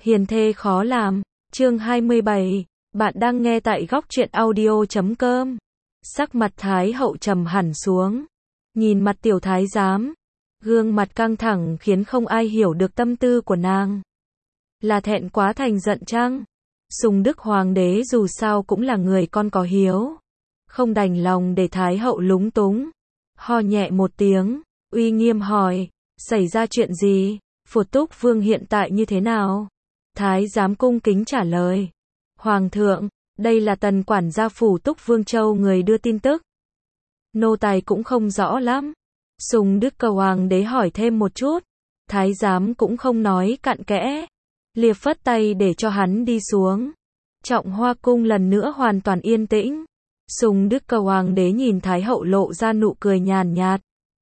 Hiền thê khó làm, chương 27, bạn đang nghe tại góc truyện audio.com. Sắc mặt Thái hậu trầm hẳn xuống, nhìn mặt tiểu thái giám, gương mặt căng thẳng khiến không ai hiểu được tâm tư của nàng. Là thẹn quá thành giận chăng? Sùng Đức Hoàng đế dù sao cũng là người con có hiếu, không đành lòng để Thái hậu lúng túng, ho nhẹ một tiếng, uy nghiêm hỏi, xảy ra chuyện gì? Phù Túc Vương hiện tại như thế nào? Thái giám cung kính trả lời, Hoàng thượng, đây là tần quản gia phủ Túc Vương Châu người đưa tin tức. Nô tài cũng không rõ lắm. Sùng Đức Cầu Hoàng đế hỏi thêm một chút, thái giám cũng không nói cặn kẽ, liệp phất tay để cho hắn đi xuống. Trọng Hoa cung lần nữa hoàn toàn yên tĩnh. Sùng Đức Cầu Hoàng đế nhìn Thái hậu lộ ra nụ cười nhàn nhạt,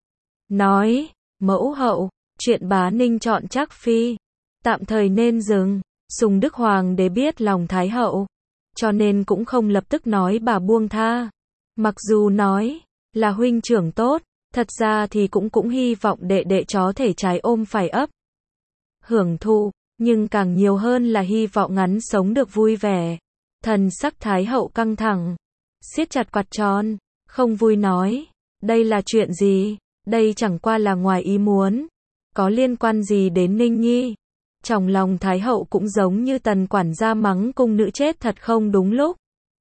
nói, mẫu hậu, chuyện Bá Ninh chọn Trác phi, tạm thời nên dừng. Sùng Đức Hoàng đế biết lòng Thái hậu, cho nên cũng không lập tức nói bà buông tha. Mặc dù nói là huynh trưởng tốt, thật ra thì cũng hy vọng đệ đệ chó thể trái ôm phải ấp, hưởng thụ, nhưng càng nhiều hơn là hy vọng ngắn sống được vui vẻ. Thần sắc Thái hậu căng thẳng, siết chặt quạt tròn, không vui nói, đây là chuyện gì? Đây chẳng qua là ngoài ý muốn, có liên quan gì đến Ninh Nhi? Trong lòng Thái hậu cũng giống như tần quản gia mắng cung nữ chết thật không đúng lúc.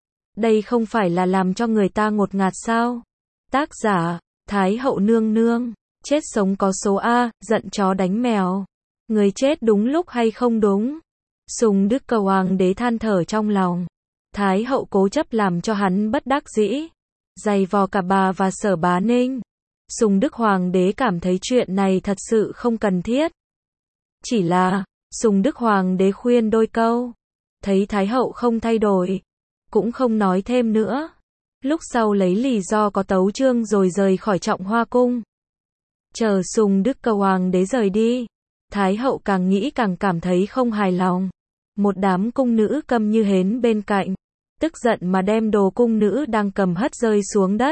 Đây không phải là làm cho người ta ngột ngạt sao? Tác giả, Thái hậu nương nương, chết sống có số A, giận chó đánh mèo. Người chết đúng lúc hay không đúng? Sùng Đức Cầu Hoàng đế than thở trong lòng. Thái hậu cố chấp làm cho hắn bất đắc dĩ, giày vò cả bà và Sở Bá Ninh. Sùng Đức Hoàng đế cảm thấy chuyện này thật sự không cần thiết. Chỉ là, Sùng Đức Hoàng đế khuyên đôi câu, thấy Thái hậu không thay đổi, cũng không nói thêm nữa. Lúc sau lấy lý do có tấu chương rồi rời khỏi Trọng Hoa cung. Chờ Sùng Đức Cầu Hoàng đế rời đi, Thái hậu càng nghĩ càng cảm thấy không hài lòng. Một đám cung nữ câm như hến bên cạnh, tức giận mà đem đồ cung nữ đang cầm hất rơi xuống đất.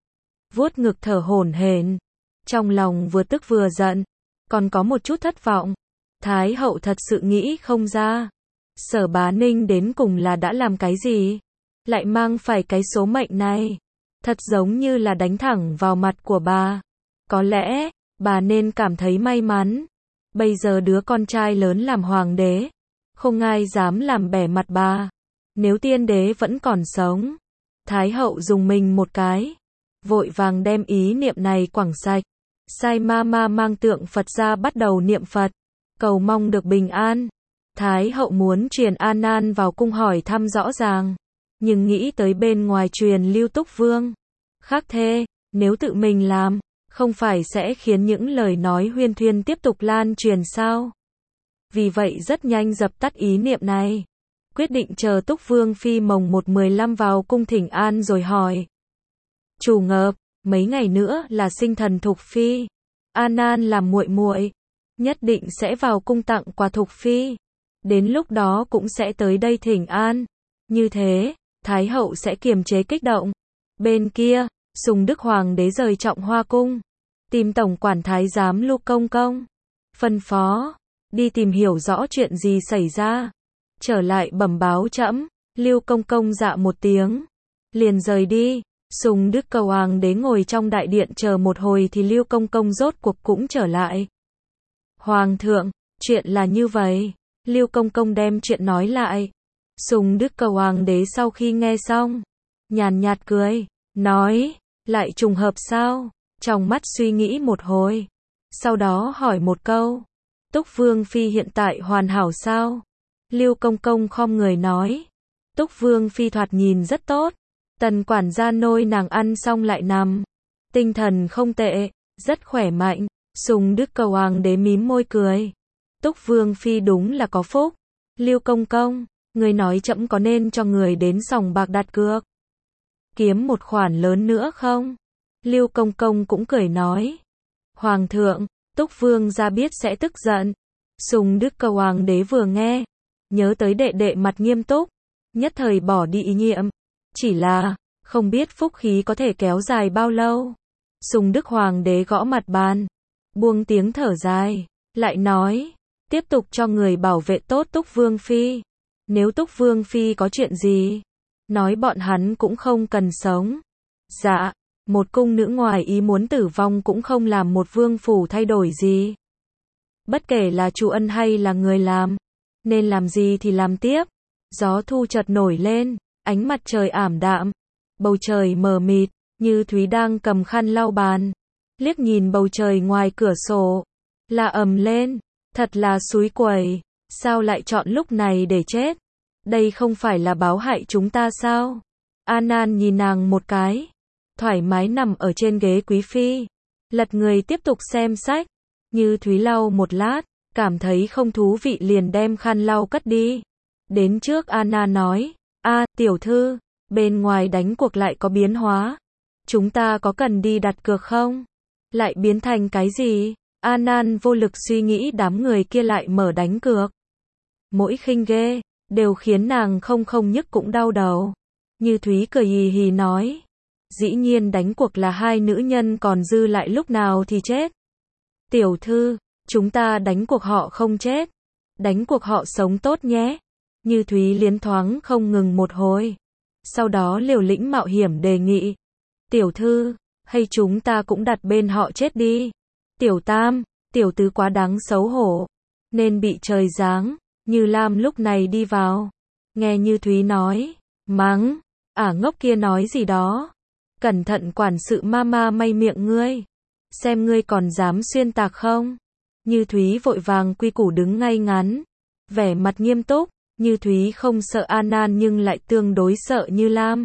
Vuốt ngực thở hổn hển, trong lòng vừa tức vừa giận, còn có một chút thất vọng. Thái hậu thật sự nghĩ không ra, Sở Bá Ninh đến cùng là đã làm cái gì, lại mang phải cái số mệnh này. Thật giống như là đánh thẳng vào mặt của bà. Có lẽ, bà nên cảm thấy may mắn. Bây giờ đứa con trai lớn làm hoàng đế, không ai dám làm bẻ mặt bà. Nếu tiên đế vẫn còn sống, Thái hậu dùng mình một cái, vội vàng đem ý niệm này quẳng sạch. Sai ma mang tượng Phật ra bắt đầu niệm Phật, cầu mong được bình an. Thái hậu muốn truyền An An vào cung hỏi thăm rõ ràng, nhưng nghĩ tới bên ngoài truyền Lưu Túc Vương khác thê, nếu tự mình làm, không phải sẽ khiến những lời nói huyên thuyên tiếp tục lan truyền sao? Vì vậy rất nhanh dập tắt ý niệm này, quyết định chờ Túc Vương phi mồng 1/15 vào cung thỉnh an rồi hỏi. Chủ ngợp, mấy ngày nữa là sinh thần Thục phi, An An làm muội muội, nhất định sẽ vào cung tặng quà Thục phi. Đến lúc đó cũng sẽ tới đây thỉnh an. Như thế, Thái hậu sẽ kiềm chế kích động. Bên kia, Sùng Đức Hoàng đế rời Trọng Hoa cung, tìm tổng quản thái giám Lưu Công Công, phân phó, đi tìm hiểu rõ chuyện gì xảy ra, trở lại bẩm báo trẫm. Lưu Công Công dạ một tiếng, liền rời đi. Sùng Đức Cầu Hoàng đế ngồi trong đại điện chờ một hồi thì Lưu Công Công rốt cuộc cũng trở lại. Hoàng thượng, chuyện là như vậy. Lưu Công Công đem chuyện nói lại. Sùng Đức Cầu Hoàng đế sau khi nghe xong, nhàn nhạt cười, nói, lại trùng hợp sao? Trong mắt suy nghĩ một hồi, sau đó hỏi một câu, Túc Vương phi hiện tại hoàn hảo sao? Lưu Công Công khom người nói, Túc Vương phi thoạt nhìn rất tốt, tần quản gia nôi nàng ăn xong lại nằm, tinh thần không tệ, rất khỏe mạnh. Sùng Đức Cầu Hoàng đế mím môi cười, Túc Vương phi đúng là có phúc. Lưu Công Công, người nói trẫm có nên cho người đến sòng bạc đặt cược, kiếm một khoản lớn nữa không? Lưu Công Công cũng cười nói, Hoàng thượng, Túc Vương gia biết sẽ tức giận. Sùng Đức Cầu Hoàng đế vừa nghe, nhớ tới đệ đệ mặt nghiêm túc, nhất thời bỏ đi ý niệm, chỉ là, không biết phúc khí có thể kéo dài bao lâu. Sùng Đức Hoàng đế gõ mặt bàn, buông tiếng thở dài, lại nói, tiếp tục cho người bảo vệ tốt Túc Vương Phi. Nếu Túc Vương Phi có chuyện gì, nói bọn hắn cũng không cần sống. Dạ, một cung nữ ngoài ý muốn tử vong cũng không làm một vương phủ thay đổi gì. Bất kể là Chu Ân hay là người làm, nên làm gì thì làm tiếp. Gió thu chợt nổi lên, ánh mặt trời ảm đạm, bầu trời mờ mịt, Như Thúy đang cầm khăn lau bàn, liếc nhìn bầu trời ngoài cửa sổ, la ầm lên, thật là xúi quẩy, sao lại chọn lúc này để chết? Đây không phải là báo hại chúng ta sao? An An nhìn nàng một cái, thoải mái nằm ở trên ghế quý phi, lật người tiếp tục xem sách. Như Thúy lau một lát, cảm thấy không thú vị liền đem khăn lau cất đi. Đến trước Anna nói, tiểu thư, bên ngoài đánh cuộc lại có biến hóa. Chúng ta có cần đi đặt cược không? Lại biến thành cái gì? An An vô lực suy nghĩ đám người kia lại mở đánh cược. Mỗi khinh ghê, đều khiến nàng không nhức cũng đau đầu. Như Thúy cười hì hì nói, dĩ nhiên đánh cuộc là hai nữ nhân còn dư lại lúc nào thì chết. Tiểu thư, chúng ta đánh cuộc họ không chết, đánh cuộc họ sống tốt nhé. Như Thúy liến thoáng không ngừng một hồi, sau đó liều lĩnh mạo hiểm đề nghị, tiểu thư, hay chúng ta cũng đặt bên họ chết đi. Tiểu tam, tiểu tứ quá đáng xấu hổ, nên bị trời giáng. Như Lam lúc này đi vào, nghe Như Thúy nói, mắng, ngốc kia nói gì đó, cẩn thận quản sự mama may miệng ngươi, xem ngươi còn dám xuyên tạc không. Như Thúy vội vàng quy củ đứng ngay ngắn, vẻ mặt nghiêm túc. Như Thúy không sợ An An nhưng lại tương đối sợ Như Lam.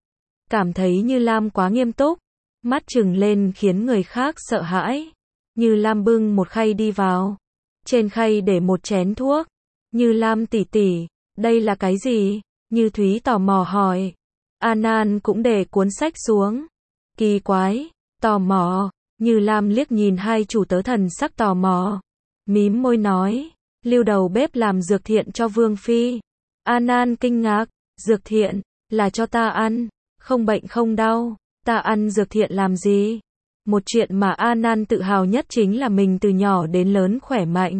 Cảm thấy Như Lam quá nghiêm túc, mắt trừng lên khiến người khác sợ hãi. Như Lam bưng một khay đi vào, trên khay để một chén thuốc. Như Lam tỷ tỷ, đây là cái gì? Như Thúy tò mò hỏi. An An cũng để cuốn sách xuống. Kỳ quái, tò mò. Như Lam liếc nhìn hai chủ tớ thần sắc tò mò, mím môi nói, lưu đầu bếp làm dược thiện cho Vương Phi. An An kinh ngạc, dược thiện, là cho ta ăn, không bệnh không đau, ta ăn dược thiện làm gì? Một chuyện mà An An tự hào nhất chính là mình từ nhỏ đến lớn khỏe mạnh.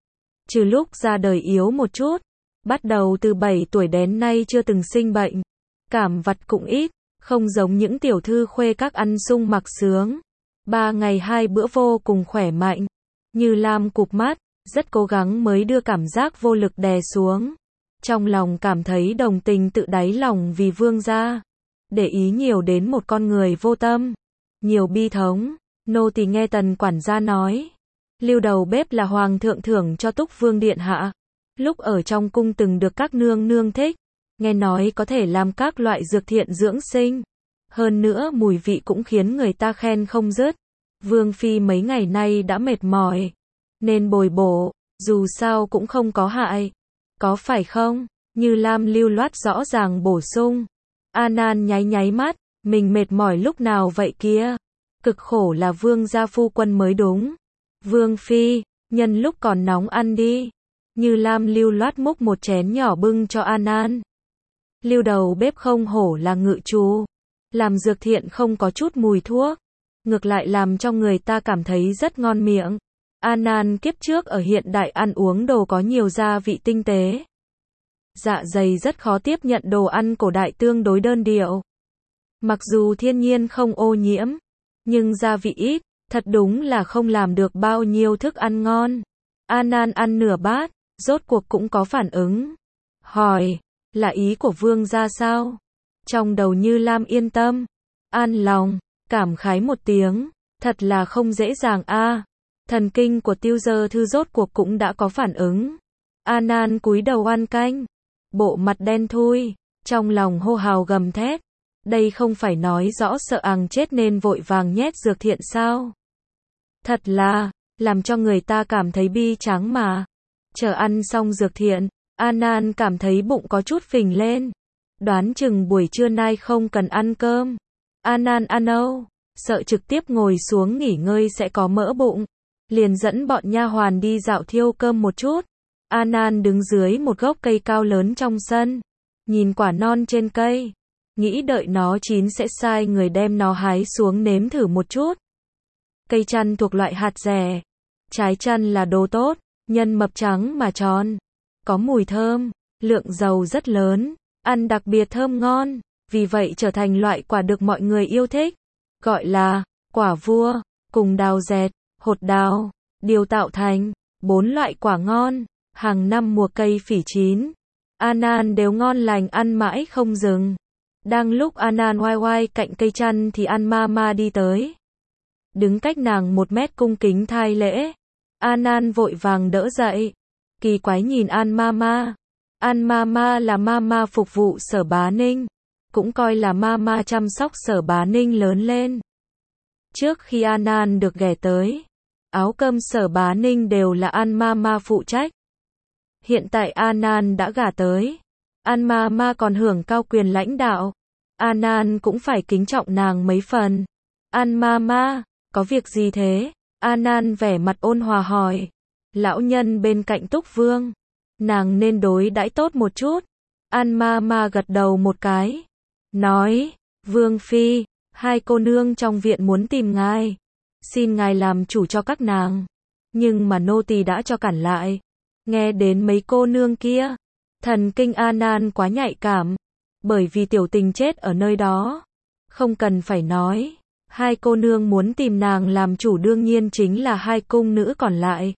Trừ lúc ra đời yếu một chút, bắt đầu từ 7 tuổi đến nay chưa từng sinh bệnh, cảm vặt cũng ít, không giống những tiểu thư khuê các ăn sung mặc sướng. 3 ngày 2 bữa vô cùng khỏe mạnh. Như Lam cụp mắt, rất cố gắng mới đưa cảm giác vô lực đè xuống. Trong lòng cảm thấy đồng tình tự đáy lòng vì Vương gia. Để ý nhiều đến một con người vô tâm, nhiều bi thống. Nô tỳ nghe Tần quản gia nói, lưu đầu bếp là hoàng thượng thưởng cho Túc Vương điện hạ. Lúc ở trong cung từng được các nương nương thích, nghe nói có thể làm các loại dược thiện dưỡng sinh. Hơn nữa mùi vị cũng khiến người ta khen không dứt. Vương Phi mấy ngày nay đã mệt mỏi, nên bồi bổ, dù sao cũng không có hại. Có phải không? Như Lam lưu loát rõ ràng bổ sung. An An nháy mắt, mình mệt mỏi lúc nào vậy kia? Cực khổ là Vương gia phu quân mới đúng. Vương Phi, nhân lúc còn nóng ăn đi. Như Lam lưu loát múc một chén nhỏ bưng cho An An. Lưu đầu bếp không hổ là ngự chủ, làm dược thiện không có chút mùi thuốc, ngược lại làm cho người ta cảm thấy rất ngon miệng. An An kiếp trước ở hiện đại ăn uống đồ có nhiều gia vị tinh tế, dạ dày rất khó tiếp nhận đồ ăn cổ đại tương đối đơn điệu. Mặc dù thiên nhiên không ô nhiễm, nhưng gia vị ít, thật đúng là không làm được bao nhiêu thức ăn ngon. An An ăn nửa bát, rốt cuộc cũng có phản ứng. Hỏi, là ý của Vương gia sao? Trong đầu Như Lam yên tâm, an lòng, cảm khái một tiếng, thật là không dễ dàng a. Thần kinh của Tiêu Dơ Thư rốt cuộc cũng đã có phản ứng. An An cúi đầu ăn canh, bộ mặt đen thui, trong lòng hô hào gầm thét. Đây không phải nói rõ sợ chết nên vội vàng nhét dược thiện sao? Thật là, làm cho người ta cảm thấy bi tráng mà. Chờ ăn xong dược thiện, An An cảm thấy bụng có chút phình lên. Đoán chừng buổi trưa nay không cần ăn cơm. An An ăn âu, sợ trực tiếp ngồi xuống nghỉ ngơi sẽ có mỡ bụng. Liền dẫn bọn nha hoàn đi dạo thiêu cơm một chút. An An đứng dưới một gốc cây cao lớn trong sân, nhìn quả non trên cây, nghĩ đợi nó chín sẽ sai người đem nó hái xuống nếm thử một chút. Cây chăn thuộc loại hạt rẻ, trái chăn là đồ tốt, nhân mập trắng mà tròn, có mùi thơm, lượng dầu rất lớn, ăn đặc biệt thơm ngon, vì vậy trở thành loại quả được mọi người yêu thích, gọi là quả vua, cùng đào dẹt, hột đào, điều tạo thành 4 loại quả ngon, hàng năm mùa cây phỉ chín. Anan đều ngon lành ăn mãi không dừng. Đang lúc Anan oai oai cạnh cây chăn thì An Mama đi tới. Đứng cách nàng 1 mét cung kính thai lễ. Anan vội vàng đỡ dậy. Kỳ quái nhìn An Mama. An Mama là Mama phục vụ Sở Bá Ninh. Cũng coi là Mama chăm sóc Sở Bá Ninh lớn lên. Trước khi Anan được ghé tới, áo cơm Sở Bá Ninh đều là An Mama phụ trách. Hiện tại Anan đã gả tới. An Mama còn hưởng cao quyền lãnh đạo. Anan cũng phải kính trọng nàng mấy phần. An Mama, có việc gì thế? Anan vẻ mặt ôn hòa hỏi. Lão nhân bên cạnh Túc Vương. Nàng nên đối đãi tốt một chút. An Mama gật đầu một cái. Nói, Vương Phi, 2 cô nương trong viện muốn tìm ngài. Xin ngài làm chủ cho các nàng. Nhưng mà nô tỳ đã cho cản lại. Nghe đến mấy cô nương kia, thần kinh Anan quá nhạy cảm, bởi vì tiểu tình chết ở nơi đó. Không cần phải nói, 2 cô nương muốn tìm nàng làm chủ đương nhiên chính là 2 cung nữ còn lại.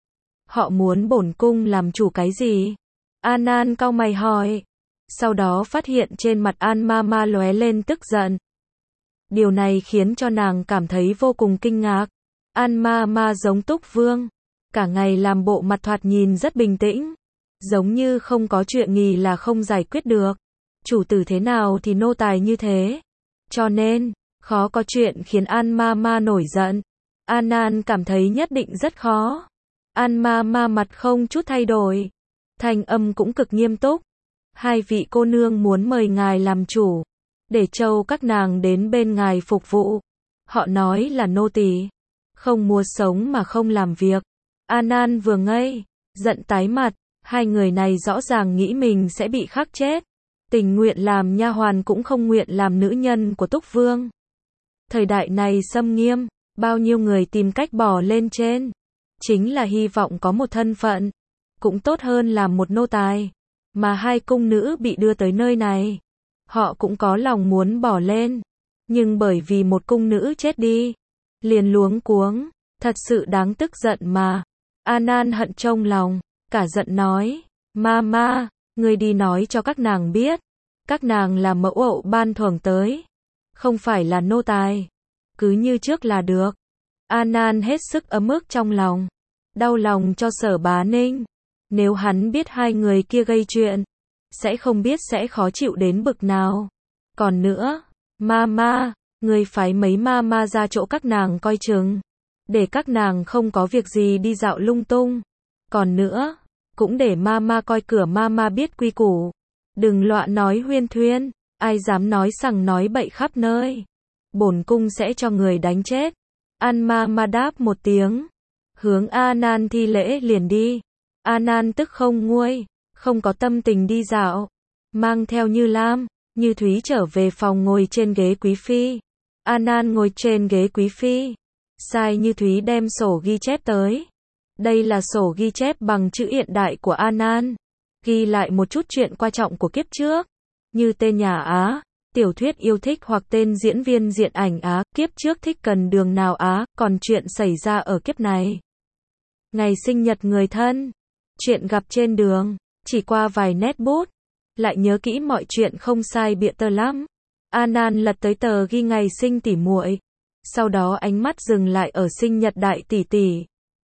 Họ muốn bổn cung làm chủ cái gì? Anan cau mày hỏi. Sau đó phát hiện trên mặt An Mama lóe lên tức giận. Điều này khiến cho nàng cảm thấy vô cùng kinh ngạc. An Mama giống Túc Vương. Cả ngày làm bộ mặt thoạt nhìn rất bình tĩnh. Giống như không có chuyện gì là không giải quyết được. Chủ tử thế nào thì nô tài như thế. Cho nên, khó có chuyện khiến An Mama nổi giận. Anan cảm thấy nhất định rất khó. An Mama mặt không chút thay đổi. Thanh âm cũng cực nghiêm túc. 2 vị cô nương muốn mời ngài làm chủ. Để châu các nàng đến bên ngài phục vụ. Họ nói là nô tỳ không mua sống mà không làm việc. Anan vừa ngây, giận tái mặt. 2 người này rõ ràng nghĩ mình sẽ bị khắc chết. Tình nguyện làm nha hoàn cũng không nguyện làm nữ nhân của Túc Vương. Thời đại này xâm nghiêm, bao nhiêu người tìm cách bỏ lên trên. Chính là hy vọng có một thân phận. Cũng tốt hơn làm một nô tài. Mà 2 cung nữ bị đưa tới nơi này. Họ cũng có lòng muốn bỏ lên. Nhưng bởi vì một cung nữ chết đi. Liền luống cuống. Thật sự đáng tức giận mà. Anan hận trong lòng. Cả giận nói. Mama, ngươi đi nói cho các nàng biết. Các nàng là mẫu hậu ban thưởng tới. Không phải là nô tài. Cứ như trước là được. Anan hết sức ấm ức trong lòng. Đau lòng cho Sở Bá Ninh. Nếu hắn biết 2 người kia gây chuyện, sẽ không biết sẽ khó chịu đến bực nào. Còn nữa, Mama, người phái mấy Mama ra chỗ các nàng coi chừng. Để các nàng không có việc gì đi dạo lung tung. Còn nữa, cũng để Mama coi cửa Mama biết quy củ. Đừng loạn nói huyên thuyên, ai dám nói sằng nói bậy khắp nơi. Bổn cung sẽ cho người đánh chết. An Mama đáp một tiếng. Hướng Anan thi lễ liền đi. Anan tức không nguôi, không có tâm tình đi dạo. Mang theo Như Lam, Như Thúy trở về phòng ngồi trên ghế quý phi. Anan ngồi trên ghế quý phi. Sai Như Thúy đem sổ ghi chép tới. Đây là sổ ghi chép bằng chữ hiện đại của Anan. Ghi lại một chút chuyện quan trọng của kiếp trước. Như tên nhà Á, tiểu thuyết yêu thích hoặc tên diễn viên diện ảnh Á, kiếp trước thích cần đường nào Á, còn chuyện xảy ra ở kiếp này. Ngày sinh nhật người thân. Chuyện gặp trên đường, chỉ qua vài nét bút, lại nhớ kỹ mọi chuyện không sai bịa tờ lắm. Anan lật tới tờ ghi ngày sinh tỉ muội, sau đó ánh mắt dừng lại ở sinh nhật đại tỷ tỷ.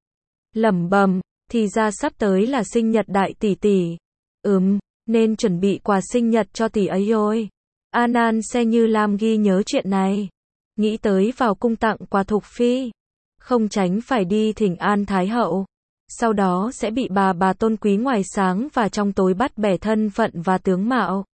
Lẩm bẩm, thì ra sắp tới là sinh nhật đại tỷ tỷ. Nên chuẩn bị quà sinh nhật cho tỷ ấy rồi. Anan xe Như Lam ghi nhớ chuyện này, nghĩ tới vào cung tặng quà Thục Phi, không tránh phải đi thỉnh an Thái hậu. Sau đó sẽ bị bà tôn quý ngoài sáng và trong tối bắt bẻ thân phận và tướng mạo.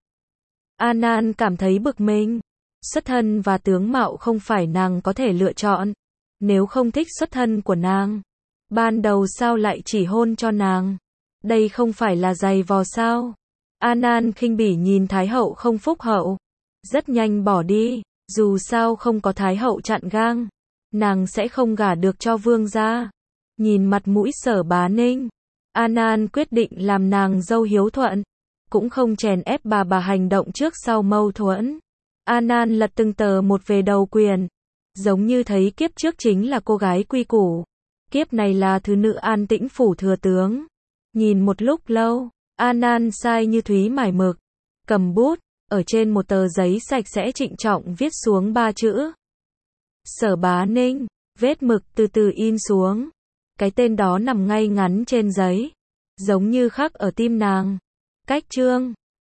Anan cảm thấy bực mình. Xuất thân và tướng mạo không phải nàng có thể lựa chọn. Nếu không thích xuất thân của nàng, ban đầu sao lại chỉ hôn cho nàng? Đây không phải là giày vò sao? Anan khinh bỉ nhìn Thái hậu không phúc hậu. Rất nhanh bỏ đi, dù sao không có Thái hậu chặn gang, nàng sẽ không gả được cho vương gia. Nhìn mặt mũi Sở Bá Ninh, An An quyết định làm nàng dâu hiếu thuận, cũng không chèn ép bà hành động trước sau mâu thuẫn. An An lật từng tờ một về đầu quyền, giống như thấy kiếp trước chính là cô gái quy củ, kiếp này là thứ nữ An Tĩnh phủ thừa tướng. Nhìn một lúc lâu, An An sai như Thúy mải mực, cầm bút, ở trên một tờ giấy sạch sẽ trịnh trọng viết xuống 3 chữ. Sở Bá Ninh, vết mực từ từ in xuống. Cái tên đó nằm ngay ngắn trên giấy, giống như khắc ở tim nàng. Cách chương